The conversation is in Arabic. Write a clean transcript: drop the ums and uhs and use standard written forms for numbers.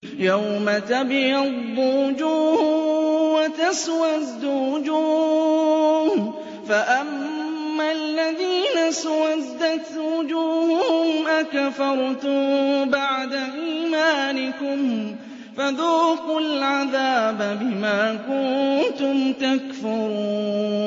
يَوْمَ تَبْيَضُّ وُجُوهٌ وَتَسْوَدُّ وُجُوهٌ ۚ فَأَمَّا الَّذِينَ اسْوَدَّتْ وُجُوهُهُمْ أَكَفَرْتُم بَعْدَ إِيمَانِكُمْ فَذُوقُوا الْعَذَابَ بِمَا كُنتُمْ تَكْفُرُونَ